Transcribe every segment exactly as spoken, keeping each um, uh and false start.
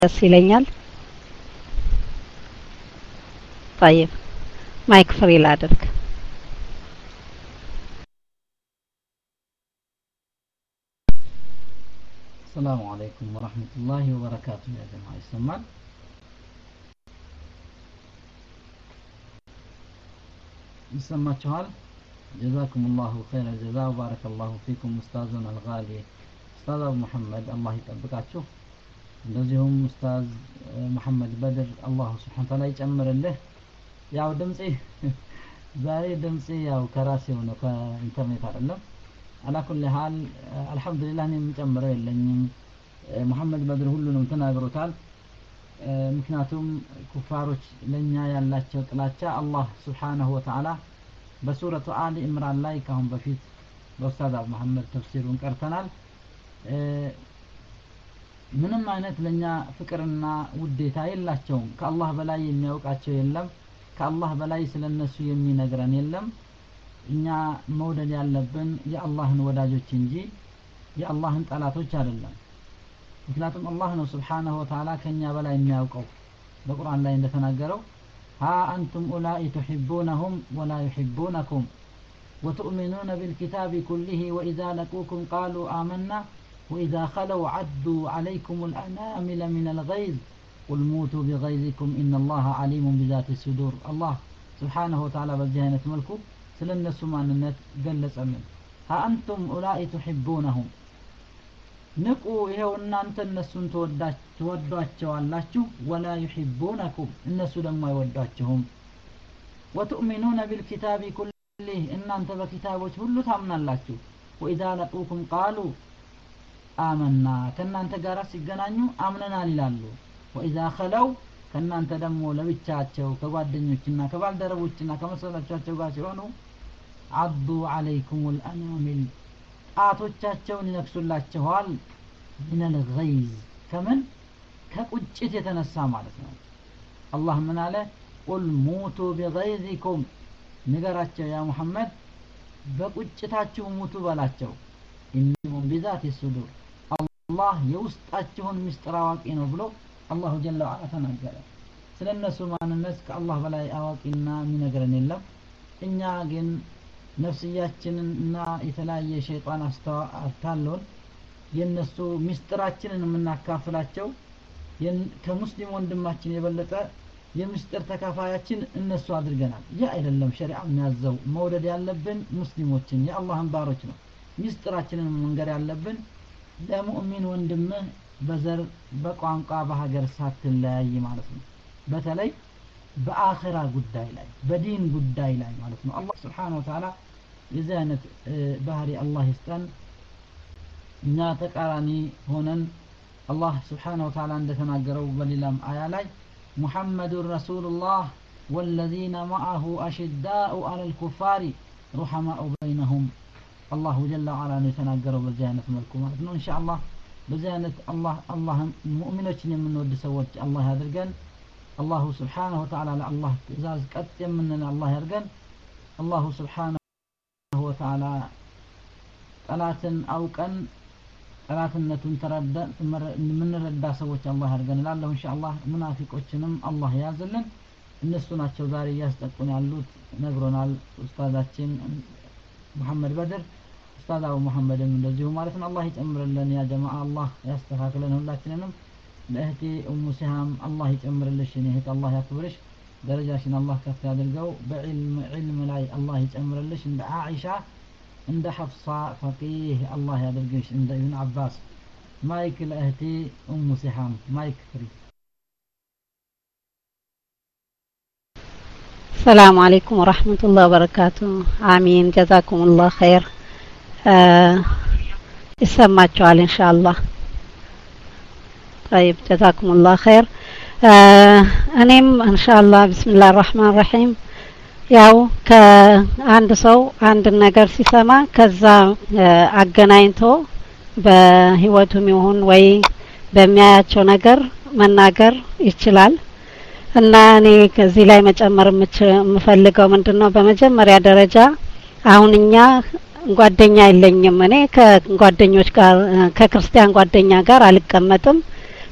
ደስ ይለኛል። طيب ማይክ ፍሪ ላድርግ። السلام عليكم ورحمة الله وبركاته يا جماعة يسمعنا يسمع شهال جزاكم الله خير الجزاء وبارك الله فيكم أستاذنا الغالي أستاذ أبو محمد الله يطبقاتشوف እንደዚሁም ኡስታዝ መሐመድ በድር አላህ Subhanahu Ta'ala ይጨምርልህ። ያው ድምጼ ዛሬ ድምጼ ያው ከራሴው ነው ከኢንተርኔት አይደለም። አላኩል ሐል አልহামዱሊላህ እኔ የምጨምረው የለኝም። መሐመድ በድር ሁሉንም ተናግሮታል። ምክንያቱም ኩፋሮች ለኛ ያላቸው ጥላቻ አላህ Subhanahu Wa Ta'ala በሱረቱ አሊ ኢምራን ላይ ካሁን በፊት በኡስታዝ አቡ መሐመድ ተፍሲሩን ቀርተናል። ምንም አይነት ለኛ ፍቅርና ውዴታ የላቸውም። ከአላህ በላይ የሚያውቃቸው የለም። ከአላህ በላይ ስለነሱ የሚነግረን የለም። እኛ መውደድ ያለብን የአላህን ወዳጆች እንጂ የአላህን ጠላቶች አይደለም። ምክንያቱም አላህ ነው Subhanahu Wa Ta'ala ከኛ በላይ የሚያውቀው በቁርአን ላይ እንደተናገረው ها أنتم أولئك تحبونهم ولا يحبونكم وتؤمنون بالكتاب كله وإذا لقوكم قالوا آمنا وإذا خلوا عدوا عليكم الأنامل من الغيظ قل موتوا بغيظكم إن الله عليم بذات الصدور. الله سبحانه وتعالى بجهنة ملكه سلنا سمانة جلس أمن ها أنتم أولئك تحبونهم نقوا إيهو إن أنت النسون تودعتشوا اللاتشو ولا يحبونكم النسو لما يودعتشهم وتؤمنون بالكتاب كله إن أنت بكتابه كله تأمن اللاتشو وإذا لقوكم قالوا آمنا كنانت ጋራ ሲገናኙ አምነናል ይላሉ። وإذا خلوا ከናንተ ደግሞ ለብቻቸው ከጓደኞችና ከባልደረቦችና ከመሰሎቻቸው ጋር ሲሆኑ عضوا عليكم الأنامل ጣቶቻቸውን ይነክሱላችኋል من الغيظ ከምን ከቁጭት የተነሳ ማለት ነው። አላህ ምን አለ قل موتوا بغيظكم ንገራቸው ያ ሙሐመድ በቁጭታችሁ ሙቱ በላቸው إنهم بذات الصدور الله የውስጣችሁን ምስጢር አዋቂ ነው ብሎ አላሁ ጀለ ወዐላ ተናገረ። ስለነሱ ማንነት ከአላህ በላይ አዋቂና የሚነግረን የለም። እኛ ግን ነፍስያችንና የተለያየ ሸይጣን አስታሎን የነሱ ምስጢራችንን የምናካፍላቸው ከሙስሊም ወንድማችን የበለጠ የምስጢር ተካፋያችን እነሱ አድርገናል። ያ አይደለም ሸሪዓ የሚያዘው። መውደድ ያለብን ሙስሊሞችን የአላህን ባሮች ነው። ምስጢራችንን መንገር ያለብን ለሙእሚን ወንድምህ በዘር በቋንቋ በሀገር ሳትለያይ ማለት ነው። በተለይ በአኺራ ጉዳይ ላይ በዲን ጉዳይ ላይ ማለት ነው። አላህ Subhanahu Wa Ta'ala የዚህ አይነት ባህሪ አላህ ይስጠን። እኛ ተቃራኒ ሆነን አላህ Subhanahu Wa Ta'ala እንደተናገረው በሌላም አያ ላይ ሙሐመዱር ረሱሉላህ والذين معه أشداء على الكفار رحماء بينهم الله جل وعلا يتناقروا بزيانة ملكو مالتنا إن شاء الله بزيانة الله الله مؤمنين من ود سوت الله يرجن الله سبحانه وتعالى الله إزاز قد مننا الله يرجن الله سبحانه وتعالى ثلاثن أو كان ثلاثنة ترد من رد سوت الله يرجن الله إن شاء الله منافق وشنم الله يازلن الناس ناتشو داري يستقون علوت نقرنا الأستاذاتين محمد بدر أستاذ أبو محمد من دزيه مالتنا الله يتأمر لنا يا جماعة الله يستحق لنا ولاتنا لأهتي أم سهام الله يتأمر لشين هيك الله يكبرش درجاشنا الله كفي هذا الجو بعلم علم لاي الله يتأمر لش عند عائشة عند حفصة فقيه الله هذا الجيش عند ابن عباس مايك لأهتي أم سهام مايك فري. السلام عليكم ورحمة الله وبركاته. آمين جزاكم الله خير. يسمعكم إن شاء الله. طيب جزاكم الله خير. أنيم إن شاء الله بسم الله الرحمن الرحيم ያው ከአንድ ሰው አንድ ነገር ሲሰማ ከዛ አገናኝቶ በህይወቱም ይሁን ወይ በሚያያቸው ነገር መናገር ይችላል። እና እኔ ከዚህ ላይ መጨመር የምፈልገው ምንድነው በመጀመሪያ ደረጃ አሁን እኛ ጓደኛ የለኝም። እኔ ከጓደኞች ጋር ከክርስቲያን ጓደኛ ጋር አልቀመጥም።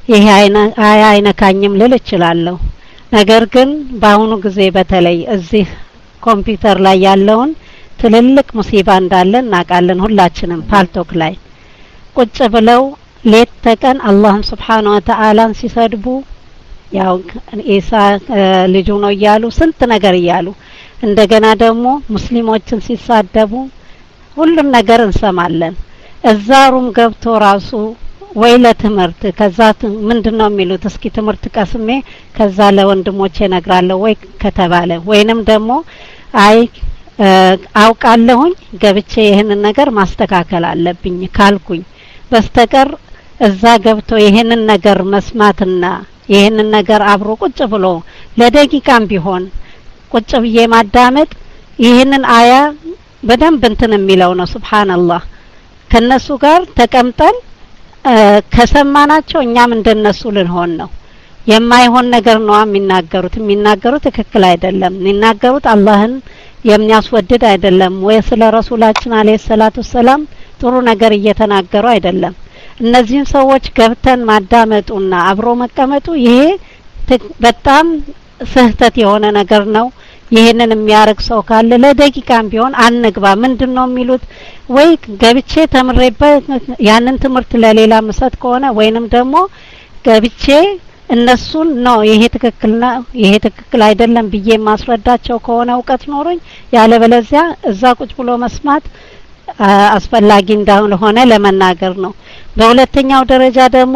ይሄ አይነ አያ አይነካኝም ልል እችላለሁ። ነገር ግን በአሁኑ ጊዜ በተለይ እዚህ ኮምፒውተር ላይ ያለውን ትልልቅ ሙሲባ እንዳለ እናውቃለን ሁላችንም። ፓልቶክ ላይ ቁጭ ብለው ሌት ተቀን አላህን Subhanahu Wa Ta'ala ሲሰድቡ ያው ኢሳ ልጁ ነው እያሉ ስንት ነገር እያሉ እንደገና ደግሞ ሙስሊሞችን ሲሳደቡ ሁሉን ነገር እንሰማለን። እዛ ሩም ገብቶ ራሱ ወይ ለትምህርት ከዛ ምንድነው የሚሉት እስኪ ትምህርት ቀስሜ ከዛ ለወንድሞቼ ነግራለሁ ወይ ከተባለ ወይንም ደግሞ አይ አውቃለሁኝ ገብቼ ይሄንን ነገር ማስተካከል አለብኝ ካልኩኝ በስተቀር እዛ ገብቶ ይሄንን ነገር መስማትና ይሄንን ነገር አብሮ ቁጭ ብሎ ለደቂቃም ቢሆን ቁጭ ብዬ ማዳመጥ ይሄንን አያ በደንብ እንትን የሚለው ነው። ሱብሃንአላህ ከነሱ ጋር ተቀምጠን ከሰማናቸው እኛም እንደነሱ ልንሆን ነው። የማይሆን ነገር ነው የሚናገሩት የሚናገሩት ትክክል አይደለም። የሚናገሩት አላህን የሚያስወድድ አይደለም ወይ ስለ ረሱላችን አለይሂ ሰላቱ ሰላም ጥሩ ነገር እየተናገሩ አይደለም። እነዚህን ሰዎች ገብተን ማዳመጡና አብሮ መቀመጡ ይሄ በጣም ስህተት የሆነ ነገር ነው። ይሄንን የሚያርግ ሰው ካለ ለደቂቃም ቢሆን አንግባ ምንድነው የሚሉት ወይ ገብቼ ተምሬበት ያንን ትምህርት ለሌላ መስጠት ከሆነ ወይንም ደግሞ ገብቼ እነሱን ነው ይሄ ትክክል ነው ይሄ ትክክል አይደለም ብዬ ማስረዳቸው ከሆነ እውቀት ኖሮኝ ያለበለዚያ እዛ ቁጭ ብሎ መስማት አስፈላጊ እንደሆነ ለመናገር ነው። በሁለተኛው ደረጃ ደግሞ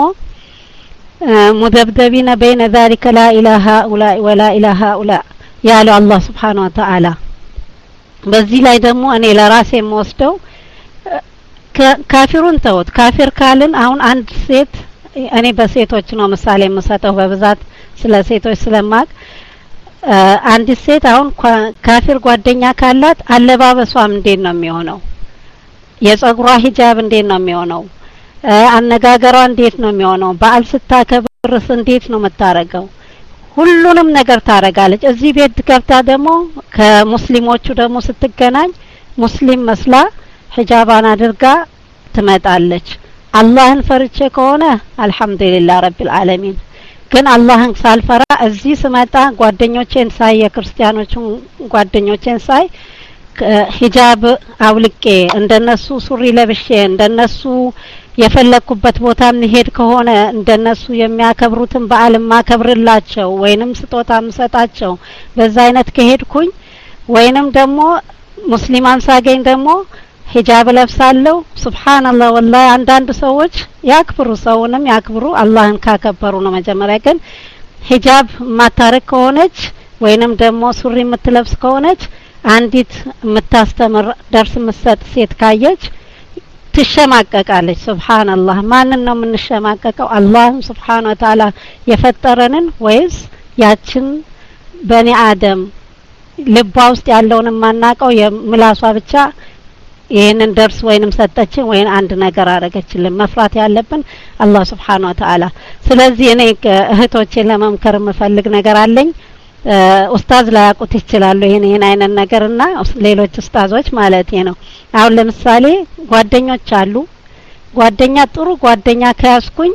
ሙደብደቢነ በይነ ذلك لا اله الا ولا اله الا ያለው አላህ Subhanahu Wa Ta'ala በዚህ ላይ ደግሞ እኔ ለራሴ የምወስደው ካፊሩን ተውት ካፊር ካልን አሁን አንድ ሴት እኔ በሴቶች ነው ምሳሌ የምሰጠው በብዛት ስለ ሴቶች ስለማቅ አንድ ሴት አሁን ካፊር ጓደኛ ካላት አለባበሷም እንዴት ነው የሚሆነው የጸጉሯ ሂጃብ እንዴት ነው የሚሆነው አነጋገሯ እንዴት ነው የሚሆነው በአል ስታከብርስ እንዴት ነው መታረገው ሁሉንም ነገር ታረጋለች። እዚህ ቤት ገብታ ደግሞ ከሙስሊሞቹ ደግሞ ስትገናኝ ሙስሊም መስላ ሂጃባን አድርጋ ትመጣለች። አላህን ፈርቼ ከሆነ አልহামዱሊላህ ረቢል ዓለሚን ግን አላህን ሳልፈራ እዚህ ስመጣ ጓደኞቼን ሳይ የክርስቲያኖቹን ጓደኞቼን ሳይ ሂጃብ አውልቄ እንደነሱ ሱሪ ለብሼ እንደነሱ የፈለኩበት ቦታ ምን ከሆነ እንደነሱ የሚያከብሩትን በዓል ማከብርላቸው ወይንም ስጦታ ምሰጣቸው በዛ አይነት ከሄድኩኝ ወይንም ደግሞ ሙስሊማን ሳገኝ ደግሞ ሂጃብ ለብሳለሁ ሱብሃንአላህ ወላሂ አንዳንድ ሰዎች ያክብሩ ሰውንም ያክብሩ አላህን ካከበሩ ነው መጀመሪያ ግን ሂጃብ ማታረክ ከሆነች ወይንም ደግሞ ሱሪ የምትለብስ ከሆነች አንዲት የምታስተምር ደርስ መስጠት ሴት ካየች ትሸማቀቃለች። ሱብሃንአላህ ማንን ነው የምንሸማቀቀው አላህን Subhanahu Wa Ta'ala የፈጠረንን ወይስ ያችን በኒ አደም ልቧ ውስጥ ያለውን ማናቀው የምላሷ ብቻ ይሄንን ደርስ ወይንም ሰጠችን ወይን አንድ ነገር አረገችልን መፍራት ያለብን አላህ Subhanahu Wa Ta'ala ስለዚህ እኔ እህቶቼን ለመምከር የምፈልግ ነገር አለኝ ኡስታዝ ላይ ያቁት ይችላል ይሄን ይሄን አይነት ነገርና ሌሎች ኡስታዞች ማለት ነው። አሁን ለምሳሌ ጓደኞች አሉ ጓደኛ ጥሩ ጓደኛ ከያስኩኝ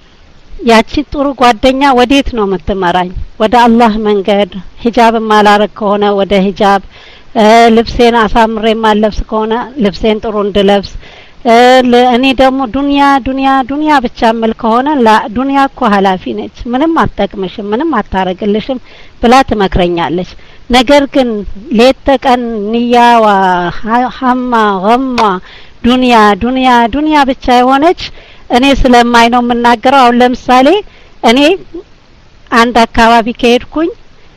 ያቺ ጥሩ ጓደኛ ወዴት ነው የምትመራኝ ወደ አላህ መንገድ ሂጃብ ማላረክ ከሆነ ወደ ሂጃብ ልብሴን አሳምሬ ማለብስ ከሆነ ልብሴን ጥሩ እንድለብስ እኔ ደግሞ ዱንያ ዱንያ ዱንያ ብቻ አመል ከሆነ ላ ዱንያ እኮ ሐላፊ ነች ምንም አትጠቅምሽም ምንም አታረግልሽም ብላ ትመክረኛለች። ነገር ግን ሌት ተቀን ንያዋ ሐማ ገማ ዱንያ ዱንያ ዱንያ ብቻ የሆነች እኔ ስለማይ ነው የምናገረው። አሁን ለምሳሌ እኔ አንድ አካባቢ ከሄድኩኝ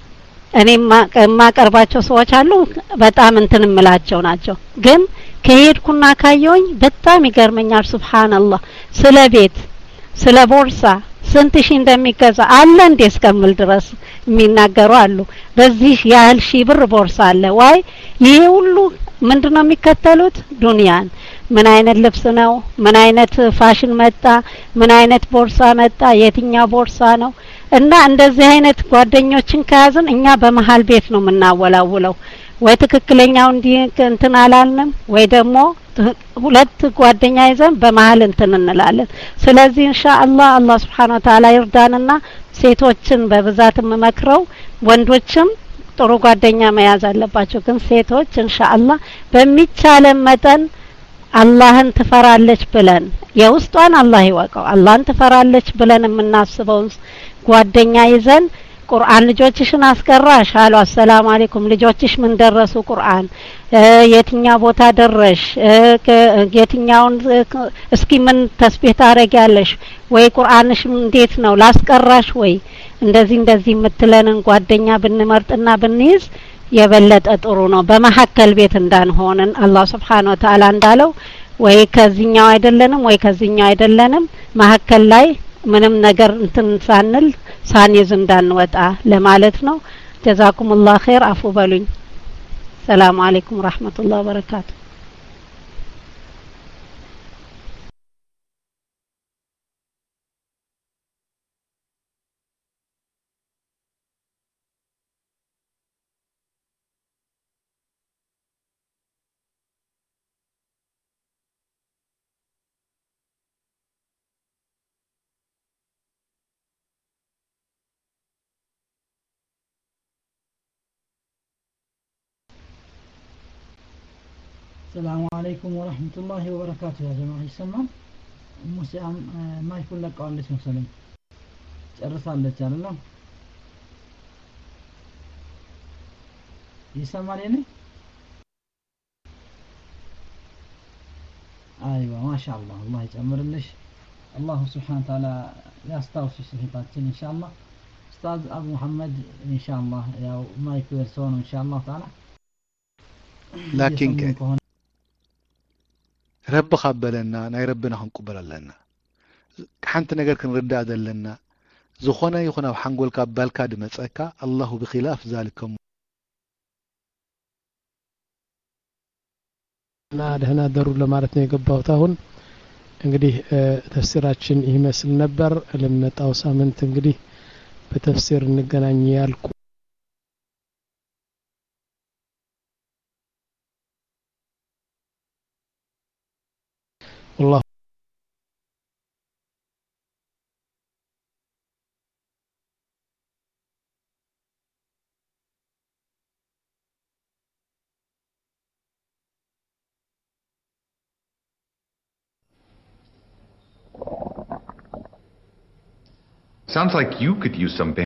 እኔ ማቀርባቸው ሰዎች አሉ በጣም እንትን እምላቸው ናቸው ግን ከሄድኩና ካየውኝ በጣም ይገርመኛል። ሱብሃንአላህ ስለ ቤት ስለ ቦርሳ ስንት ሺህ እንደሚገዛ አለ እንዴ እስከምል ድረስ የሚናገሩ አሉ። በዚህ ያህል ሺህ ብር ቦርሳ አለ ወይ ይሄ ሁሉ ምንድነው የሚከተሉት ዱንያን ምን አይነት ልብስ ነው ምን አይነት ፋሽን መጣ ምን አይነት ቦርሳ መጣ የትኛው ቦርሳ ነው እና እንደዚህ አይነት ጓደኞችን ከያዝን እኛ በመሃል ቤት ነው የምናወላውለው ወይ ትክክለኛው እንዲ እንትን አላልንም ወይ ደግሞ ሁለት ጓደኛ ይዘን በመሃል እንትን እንላለን ስለዚህ ኢንሻአላህ አላህ Subhanahu Wa Ta'ala ይርዳንና ሴቶችን በብዛት መመክረው ወንዶችም ጥሩ ጓደኛ መያዝ አለባቸው ግን ሴቶች ኢንሻአላህ በሚቻለን መጠን አላህን ትፈራለች ብለን የውስጧን አላህ ይወቀው አላህን ትፈራለች ብለን የምናስበው ጓደኛ ይዘን ቁርአን ልጆችሽን አስቀራሽ አሉ አሰላሙ አለይኩም ልጆችሽ ምን ደረሱ ቁርአን የትኛ ቦታ ደረሽ የትኛውን እስኪ ምን ተስቢህ ታረጋለሽ ወይ ቁርአንሽ እንዴት ነው ላስቀራሽ ወይ እንደዚህ እንደዚህ የምትለንን ጓደኛ ብንመርጥና ብንይዝ የበለጠ ጥሩ ነው በመሐከል ቤት እንዳንሆንን አላህ Subhanahu Wa Ta'ala እንዳለው ወይ ከዚህኛው አይደለንም ወይ ከዚህኛው አይደለንም መሐከል ላይ ምንም ነገር እንትን ሳንል ሳንይዝ እንዳንወጣ ለማለት ነው ጀዛኩሙላህ ኸይር አፉ በሉኝ ሰላም አለይኩም ወራህመቱላሂ ወበረካቱ السلام عليكم ورحمة الله وبركاته يا جماعة يسمع موسى ما يكون لك قال اسمه سلام الرسالة تعالى يسمع لي أيوة ما شاء الله الله يتأمر لش الله سبحانه وتعالى يستوصي صحيحاتين إن شاء الله أستاذ أبو محمد إن شاء الله يا ما يكون سون إن شاء الله تعالى لكن رب قبلنا ناي ربنا هنقبل لنا حنت ነገር ክንርዳ ዘለና ዝኾነ ይኹን ኣብ ሓንጎልካ ባልካ ድመፀካ الله بخلاف ذلك እና ደህና ደሩ ለማለት ነው የገባሁት አሁን እንግዲህ ተፍሲራችን ይመስል ነበር ለመጣው ሳምንት እንግዲህ በተፍሲር እንገናኝ ያልኩ والله Sounds like you could use some